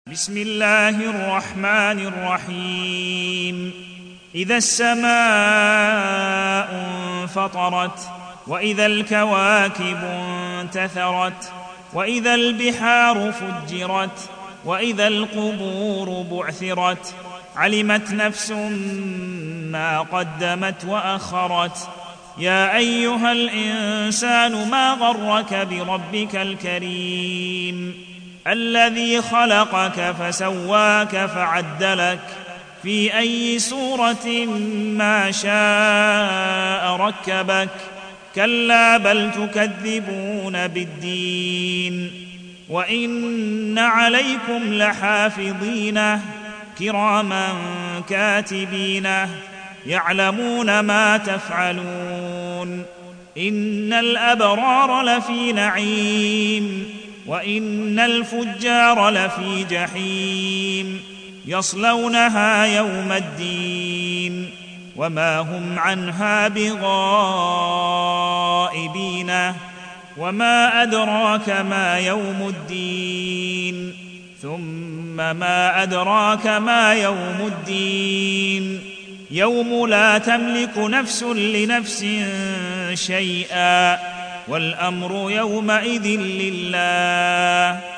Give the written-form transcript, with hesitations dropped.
بسم الله الرحمن الرحيم. إذا السماء انفطرت وإذا الكواكب انتثرت وإذا البحار فجرت وإذا القبور بعثرت علمت نفس ما قدمت وأخرت. يا أيها الإنسان ما غرك بربك الكريم الذي خلقك فسواك فعدلك في أي صورة ما شاء ركبك. كلا بل تكذبون بالدين وإن عليكم لحافظين كراما كاتبين يعلمون ما تفعلون. إن الأبرار لفي نعيم وإن الفجار لفي جحيم يصلونها يوم الدين وما هم عنها بغائبين. وما أدراك ما يوم الدين ثم ما أدراك ما يوم الدين يوم لا تملك نفس لنفس شيئا والأمر يومئذ لله.